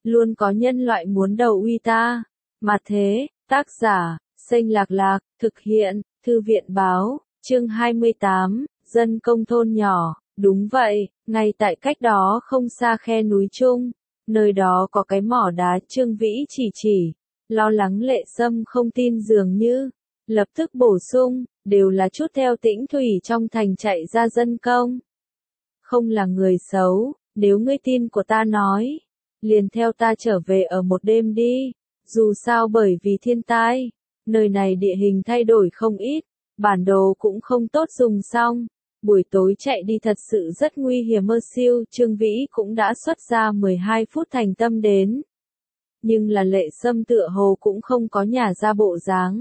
luôn có nhân loại muốn đầu uy ta. Mà thế, tác giả, Xanh Lạc Lạc, thực hiện, Thư viện Báo, chương 28, dân công thôn nhỏ. Đúng vậy, ngay tại cách đó không xa khe núi Trung, nơi đó có cái mỏ đá. Trương Vĩ chỉ, lo lắng Lệ Sâm không tin dường như, lập tức bổ sung, đều là chút theo Tĩnh Thủy trong thành chạy ra dân công. Không là người xấu, nếu ngươi tin của ta nói, liền theo ta trở về ở một đêm đi, dù sao bởi vì thiên tai, nơi này địa hình thay đổi không ít, bản đồ cũng không tốt dùng xong. Buổi tối chạy đi thật sự rất nguy hiểm. Mơ siêu, Trương Vĩ cũng đã xuất ra 12 phút thành tâm đến. Nhưng là Lệ Sâm tựa hồ cũng không có nhả ra bộ dáng.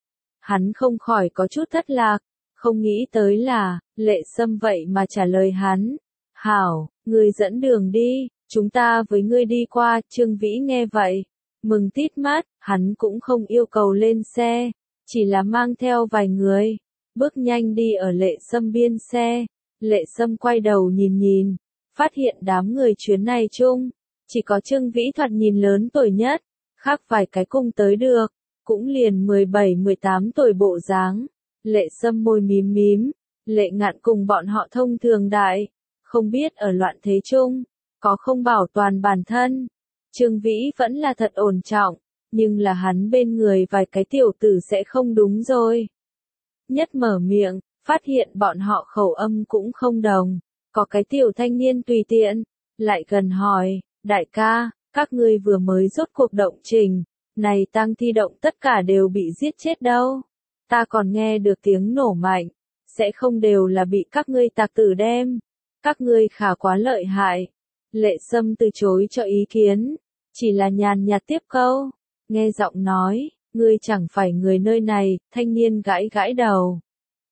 Hắn không khỏi có chút thất lạc, không nghĩ tới là, Lệ Sâm vậy mà trả lời hắn. Hảo, ngươi dẫn đường đi, chúng ta với ngươi đi qua. Trương Vĩ nghe vậy, mừng tít mắt, hắn cũng không yêu cầu lên xe, chỉ là mang theo vài người. Bước nhanh đi ở Lệ Sâm biên xe. Lệ Sâm quay đầu nhìn, phát hiện đám người chuyến này chung, chỉ có Trương Vĩ thoạt nhìn lớn tuổi nhất, khác vài cái cùng tới được, cũng liền 17-18 tuổi bộ dáng. Lệ Sâm môi mím, Lệ Ngạn cùng bọn họ thông thường đại, không biết ở loạn thế chung, có không bảo toàn bản thân. Trương Vĩ vẫn là thật ổn trọng, nhưng là hắn bên người vài cái tiểu tử sẽ không đúng rồi. Nhất mở miệng, phát hiện bọn họ khẩu âm cũng không đồng, có cái tiểu thanh niên tùy tiện, lại gần hỏi, đại ca, các ngươi vừa mới rốt cuộc động trình, này tang thi động tất cả đều bị giết chết đâu, ta còn nghe được tiếng nổ mạnh, sẽ không đều là bị các ngươi tạc tử đem, các ngươi khá quá lợi hại. Lệ Sâm từ chối cho ý kiến, chỉ là nhàn nhạt tiếp câu, nghe giọng nói, ngươi chẳng phải người nơi này. Thanh niên gãi đầu.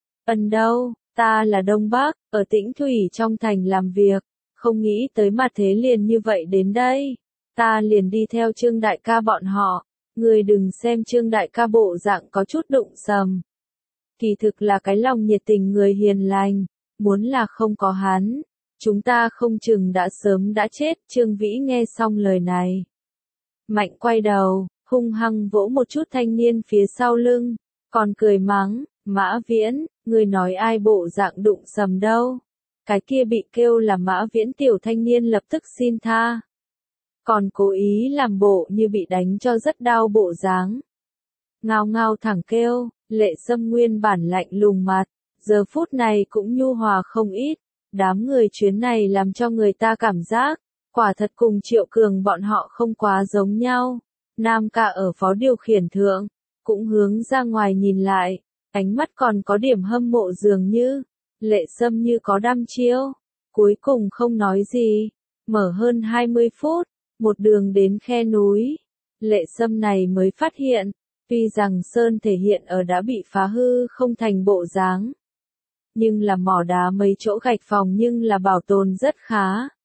Đâu, ta là Đông Bắc, ở Tĩnh Thủy trong thành làm việc, không nghĩ tới mà thế liền như vậy đến đây. Ta liền đi theo Trương đại ca bọn họ, ngươi đừng xem Trương đại ca bộ dạng có chút đụng sầm. Kỳ thực là cái lòng nhiệt tình người hiền lành, muốn là không có hắn, chúng ta không chừng đã sớm đã chết. Trương Vĩ nghe xong lời này, mạnh quay đầu, hung hăng vỗ một chút thanh niên phía sau lưng, còn cười mắng, Mã Viễn, ngươi nói ai bộ dạng đụng sầm đâu. Cái kia bị kêu là Mã Viễn tiểu thanh niên lập tức xin tha. Còn cố ý làm bộ như bị đánh cho rất đau bộ dáng. Ngao thẳng kêu. Lệ Sâm nguyên bản lạnh lùng mặt, giờ phút này cũng nhu hòa không ít. Đám người chuyến này làm cho người ta cảm giác, quả thật cùng Triệu Cường bọn họ không quá giống nhau. Nam ca ở phó điều khiển thượng, cũng hướng ra ngoài nhìn lại, ánh mắt còn có điểm hâm mộ dường như. Lệ Sâm như có đăm chiêu, cuối cùng không nói gì, mở hơn 20 phút, một đường đến khe núi. Lệ Sâm này mới phát hiện, tuy rằng sơn thể hiện ở đã bị phá hư không thành bộ dáng, nhưng là mỏ đá mấy chỗ gạch phòng nhưng là bảo tồn rất khá.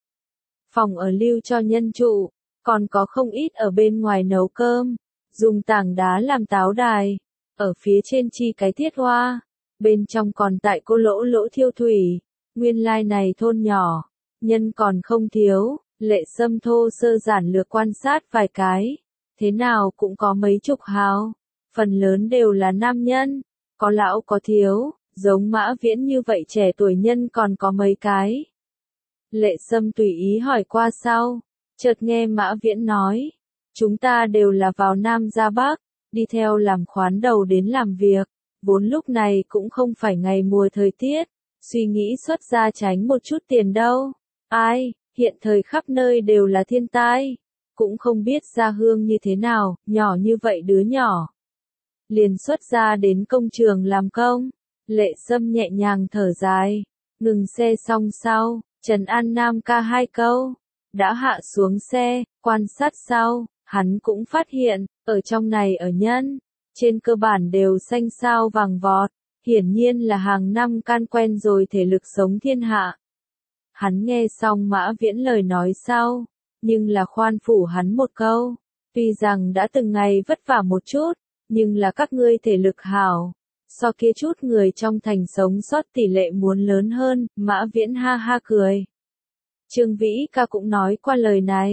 Phòng ở lưu cho nhân trụ, còn có không ít ở bên ngoài nấu cơm, dùng tảng đá làm táo đài, ở phía trên chi cái thiết hoa, bên trong còn tại cô lỗ thiêu thủy. Nguyên lai này thôn nhỏ, nhân còn không thiếu. Lệ Sâm thô sơ giản lược quan sát vài cái, thế nào cũng có mấy chục hào, phần lớn đều là nam nhân, có lão có thiếu, giống Mã Viễn như vậy trẻ tuổi nhân còn có mấy cái. Lệ Sâm tùy ý hỏi qua sau, chợt nghe Mã Viễn nói, chúng ta đều là vào Nam ra Bắc, đi theo làm khoán đầu đến làm việc, vốn lúc này cũng không phải ngày mùa thời tiết, suy nghĩ xuất ra tránh một chút tiền đâu. Ai, hiện thời khắp nơi đều là thiên tai, cũng không biết ra hương như thế nào, nhỏ như vậy đứa nhỏ. Liền xuất ra đến công trường làm công. Lệ Sâm nhẹ nhàng thở dài, ngừng xe xong sau, trấn an Nam ca 2 câu, đã hạ xuống xe, quan sát sau, hắn cũng phát hiện, ở trong này ở nhân, trên cơ bản đều xanh sao vàng vọt, hiển nhiên là hàng năm can quen rồi thể lực sống thiên hạ. Hắn nghe xong Mã Viễn lời nói sau, nhưng là khoan phủ hắn một câu, tuy rằng đã từng ngày vất vả một chút, nhưng là các ngươi thể lực hảo, so kia chút người trong thành sống sót tỷ lệ muốn lớn hơn. Mã Viễn ha ha cười. Trương Vĩ ca cũng nói qua lời này,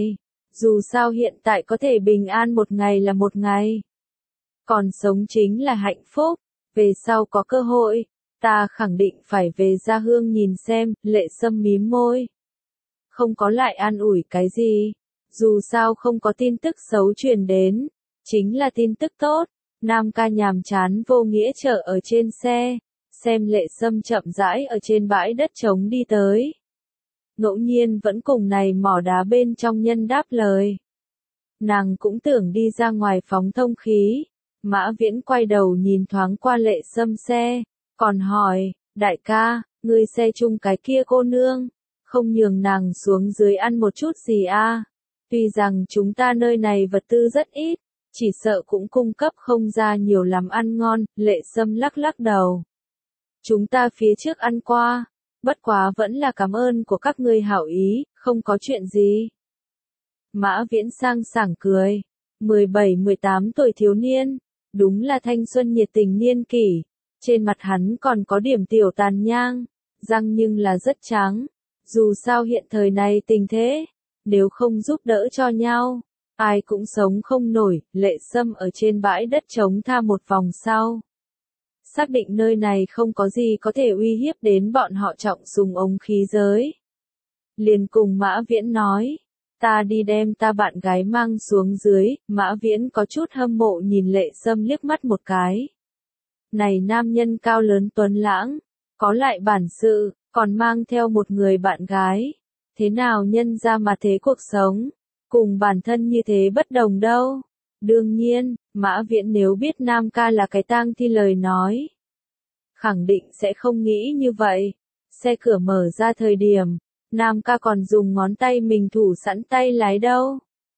Dù sao hiện tại có thể bình an một ngày là một ngày. Còn sống chính là hạnh phúc, về sau có cơ hội, ta khẳng định phải về Gia Hương nhìn xem, Lệ Sâm mím môi. Không có lại an ủi cái gì, dù sao không có tin tức xấu truyền đến, chính là tin tức tốt. Nam ca nhàm chán vô nghĩa chở ở trên xe, xem Lệ Sâm chậm rãi ở trên bãi đất trống đi tới. Ngẫu nhiên vẫn cùng này mỏ đá bên trong nhân đáp lời. Nàng cũng tưởng đi ra ngoài phóng thông khí. Mã Viễn quay đầu nhìn thoáng qua Lệ Sâm xe, còn hỏi, đại ca, ngươi xe chung cái kia cô nương, không nhường nàng xuống dưới ăn một chút gì à? Tuy rằng chúng ta nơi này vật tư rất ít, chỉ sợ cũng cung cấp không ra nhiều lắm ăn ngon, Lệ Sâm lắc lắc đầu. Chúng ta phía trước ăn qua, bất quá vẫn là cảm ơn của các ngươi hảo ý, không có chuyện gì. Mã Viễn sang sảng cười, 17-18 tuổi thiếu niên, đúng là thanh xuân nhiệt tình niên kỷ, trên mặt hắn còn có điểm tiểu tàn nhang, răng nhưng là rất trắng, dù sao hiện thời này tình thế, nếu không giúp đỡ cho nhau, ai cũng sống không nổi. Lệ Sâm ở trên bãi đất trống tha một vòng sau. Xác định nơi này không có gì có thể uy hiếp đến bọn họ trọng súng ống khí giới. Liền cùng Mã Viễn nói, ta đi đem ta bạn gái mang xuống dưới. Mã Viễn có chút hâm mộ nhìn Lệ Sâm liếc mắt một cái. Này nam nhân cao lớn tuấn lãng, có lại bản sự, còn mang theo một người bạn gái. Thế nào nhân ra mà thế cuộc sống, cùng bản thân như thế bất đồng đâu. Đương nhiên, Mã Viễn nếu biết Nam ca là cái tang thi lời nói, khẳng định sẽ không nghĩ như vậy. Xe cửa mở ra thời điểm, Nam ca còn dùng ngón tay mình thủ sẵn tay lái đâu.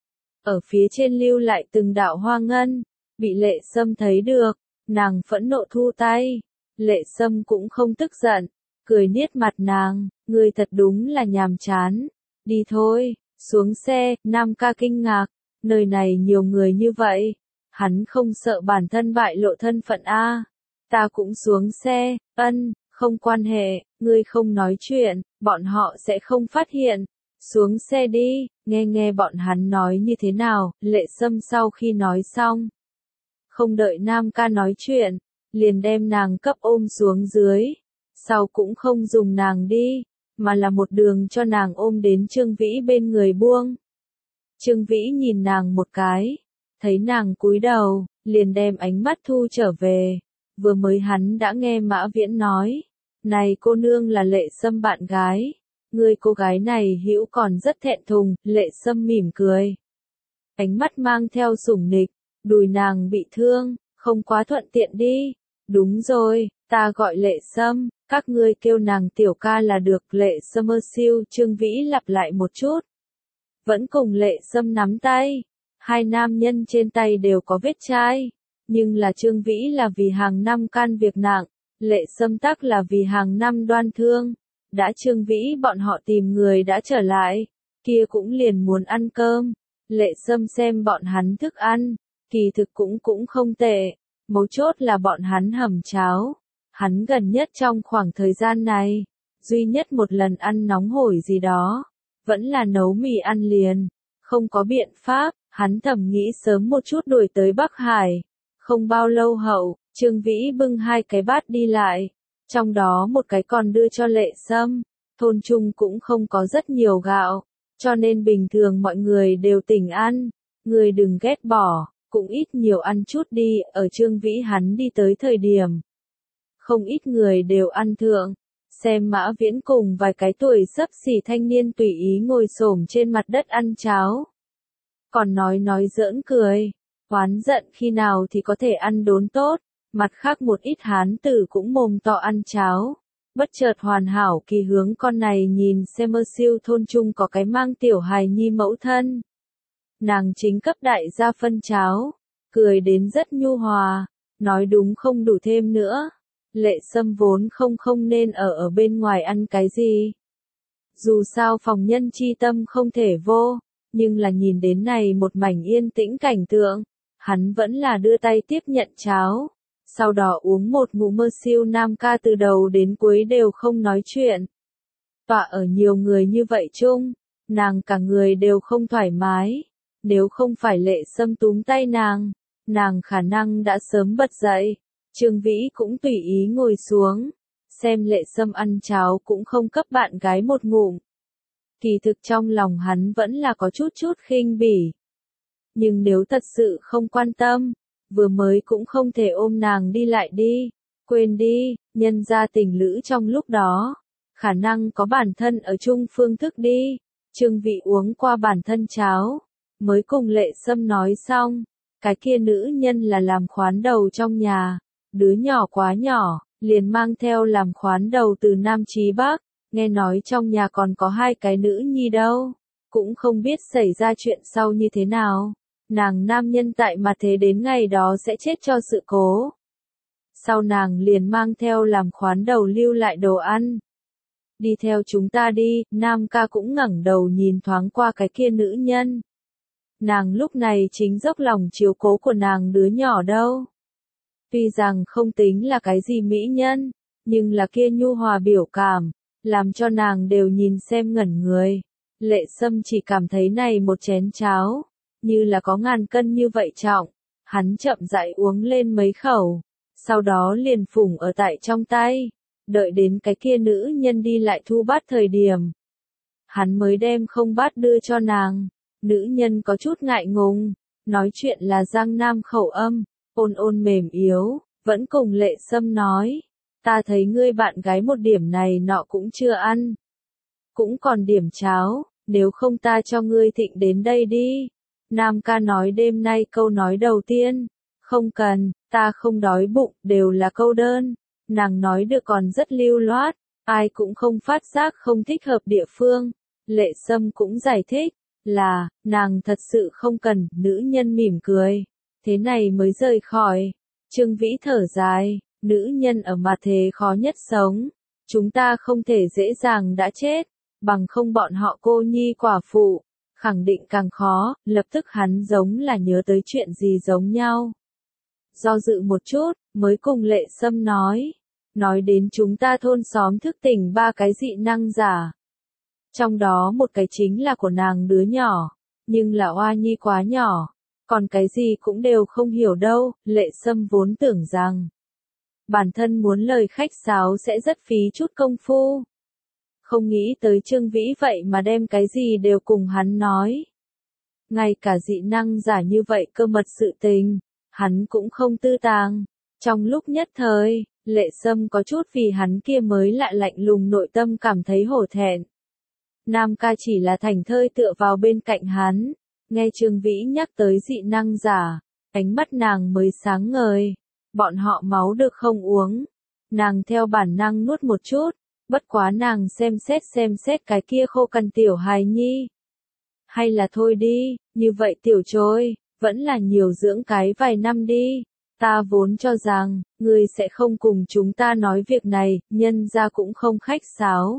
Ở phía trên lưu lại từng đạo hoa ngân, bị Lệ Sâm thấy được, nàng phẫn nộ thu tay. Lệ Sâm cũng không tức giận, cười niết mặt nàng, ngươi thật đúng là nhàm chán. Đi thôi, xuống xe. Nam ca kinh ngạc, nơi này nhiều người như vậy, hắn không sợ bản thân bại lộ thân phận a? Ta cũng xuống xe. Ân, không quan hệ, ngươi không nói chuyện, bọn họ sẽ không phát hiện. Xuống xe đi, nghe bọn hắn nói như thế nào. Lệ Sâm sau khi nói xong, không đợi Nam ca nói chuyện, liền đem nàng cấp ôm xuống dưới. Sau cũng không dùng nàng đi, mà là một đường cho nàng ôm đến Trương Vĩ bên người buông. Trương Vĩ nhìn nàng một cái, thấy nàng cúi đầu, liền đem ánh mắt thu trở về. Vừa mới hắn đã nghe Mã Viễn nói, này cô nương là Lệ Sâm bạn gái, người cô gái này hữu còn rất thẹn thùng. Lệ Sâm mỉm cười, ánh mắt mang theo sủng nịch, đùi nàng bị thương, không quá thuận tiện đi. Đúng rồi, ta gọi Lệ Sâm, các ngươi kêu nàng tiểu ca là được. Lệ Sâm ơ siêu. Trương Vĩ lặp lại một chút, vẫn cùng Lệ Sâm nắm tay. Hai nam nhân trên tay đều có vết chai, nhưng là Trương Vĩ là vì hàng năm can việc nặng, Lệ Sâm tắc là vì hàng năm đoan thương. Đã Trương Vĩ bọn họ tìm người đã trở lại, kia cũng liền muốn ăn cơm. Lệ Sâm xem bọn hắn thức ăn, kỳ thực cũng không tệ, mấu chốt là bọn hắn hầm cháo. Hắn gần nhất trong khoảng thời gian này, duy nhất một lần ăn nóng hổi gì đó, vẫn là nấu mì ăn liền. Không có biện pháp, hắn thầm nghĩ sớm một chút đuổi tới Bắc Hải. Không bao lâu hậu, Trương Vĩ bưng hai cái bát đi lại, trong đó một cái còn đưa cho Lệ Sâm. Thôn chung cũng không có rất nhiều gạo, cho nên bình thường mọi người đều tỉnh ăn. Người đừng ghét bỏ, cũng ít nhiều ăn chút đi. Ở Trương Vĩ hắn đi tới thời điểm, không ít người đều ăn thượng. Xem Mã Viễn cùng vài cái tuổi xấp xỉ thanh niên tùy ý ngồi xổm trên mặt đất ăn cháo, còn nói giỡn cười, oán giận khi nào thì có thể ăn đốn tốt. Mặt khác một ít hán tử cũng mồm to ăn cháo. Bất chợt Hoàn Hảo Kỳ hướng con này nhìn xem. Mơ siêu thôn chung có cái mang tiểu hài nhi mẫu thân, nàng chính cấp đại gia phân cháo, cười đến rất nhu hòa, nói đúng không đủ thêm nữa. Lệ Sâm vốn không nên ở bên ngoài ăn cái gì, dù sao phòng nhân chi tâm không thể vô, nhưng là nhìn đến này một mảnh yên tĩnh cảnh tượng, hắn vẫn là đưa tay tiếp nhận cháo, sau đó uống một ngụm. Mơ siêu Nam ca từ đầu đến cuối đều không nói chuyện. Tọa ở nhiều người như vậy chung, nàng cả người đều không thoải mái. Nếu không phải Lệ Sâm túm tay nàng khả năng đã sớm bật dậy. Trương Vĩ cũng tùy ý ngồi xuống, xem Lệ Sâm ăn cháo cũng không cấp bạn gái một ngụm. Kỳ thực trong lòng hắn vẫn là có chút khinh bỉ. Nhưng nếu thật sự không quan tâm, vừa mới cũng không thể ôm nàng đi lại đi. Quên đi, nhân ra tình lữ trong lúc đó, khả năng có bản thân ở chung phương thức đi. Trương Vĩ uống qua bản thân cháo, mới cùng Lệ Sâm nói xong, cái kia nữ nhân là làm khoán đầu trong nhà, đứa nhỏ quá nhỏ, liền mang theo làm khoán đầu từ Nam chí Bắc, nghe nói trong nhà còn có 2 cái nữ nhi đâu, cũng không biết xảy ra chuyện sau như thế nào, nàng nam nhân tại mà thế đến ngày đó sẽ chết cho sự cố. Sau nàng liền mang theo làm khoán đầu lưu lại đồ ăn. Đi theo chúng ta đi, Nam ca cũng ngẩng đầu nhìn thoáng qua cái kia nữ nhân. Nàng lúc này chính dốc lòng chiếu cố của nàng đứa nhỏ đâu. Tuy rằng không tính là cái gì mỹ nhân, nhưng là kia nhu hòa biểu cảm, làm cho nàng đều nhìn xem ngẩn người. Lệ Sâm chỉ cảm thấy này một chén cháo, như là có ngàn cân như vậy trọng, hắn chậm rãi uống lên mấy khẩu, sau đó liền phủng ở tại trong tay, đợi đến cái kia nữ nhân đi lại thu bát thời điểm. Hắn mới đem không bát đưa cho nàng, nữ nhân có chút ngại ngùng, nói chuyện là Giang Nam khẩu âm, ôn mềm yếu, vẫn cùng Lệ Sâm nói, ta thấy ngươi bạn gái một điểm này nọ cũng chưa ăn, cũng còn điểm cháo, nếu không ta cho ngươi thịnh đến đây đi. Nam ca nói đêm nay câu nói đầu tiên, không cần, ta không đói bụng, đều là câu đơn. Nàng nói được còn rất lưu loát, ai cũng không phát giác không thích hợp địa phương. Lệ Sâm cũng giải thích, là, nàng thật sự không cần, nữ nhân mỉm cười, thế này mới rời khỏi. Trương Vĩ thở dài, nữ nhân ở mặt thế khó nhất sống, chúng ta không thể dễ dàng đã chết, bằng không bọn họ cô nhi quả phụ, khẳng định càng khó. Lập tức hắn giống là nhớ tới chuyện gì giống nhau. Do dự một chút, mới cùng Lệ Sâm nói đến chúng ta thôn xóm thức tỉnh 3 cái dị năng giả. Trong đó một cái chính là của nàng đứa nhỏ, nhưng là oa nhi quá nhỏ, còn cái gì cũng đều không hiểu đâu. Lệ Sâm vốn tưởng rằng bản thân muốn lời khách sáo sẽ rất phí chút công phu. Không nghĩ tới Trương Vĩ vậy mà đem cái gì đều cùng hắn nói. Ngay cả dị năng giả như vậy cơ mật sự tình, hắn cũng không tư tàng. Trong lúc nhất thời, Lệ Sâm có chút vì hắn kia mới lạ lạnh lùng nội tâm cảm thấy hổ thẹn. Nam ca chỉ là thành thơi tựa vào bên cạnh hắn, nghe Trương Vĩ nhắc tới dị năng giả, ánh mắt nàng mới sáng ngời. Bọn họ máu được không uống, nàng theo bản năng nuốt một chút, bất quá nàng xem xét cái kia khô cằn tiểu hài nhi. Hay là thôi đi, như vậy tiểu trôi, vẫn là nhiều dưỡng cái vài năm đi. Ta vốn cho rằng, ngươi sẽ không cùng chúng ta nói việc này, nhân ra cũng không khách sáo.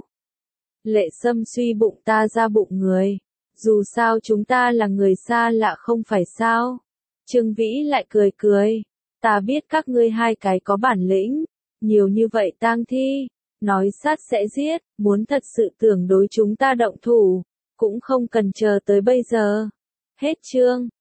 Lệ Sâm suy bụng ta ra bụng người. Dù sao chúng ta là người xa lạ không phải sao. Trương Vĩ lại cười. Ta biết các ngươi 2 cái có bản lĩnh. Nhiều như vậy tang thi. Nói sát sẽ giết. Muốn thật sự tưởng đối chúng ta động thủ. Cũng không cần chờ tới bây giờ. Hết chương.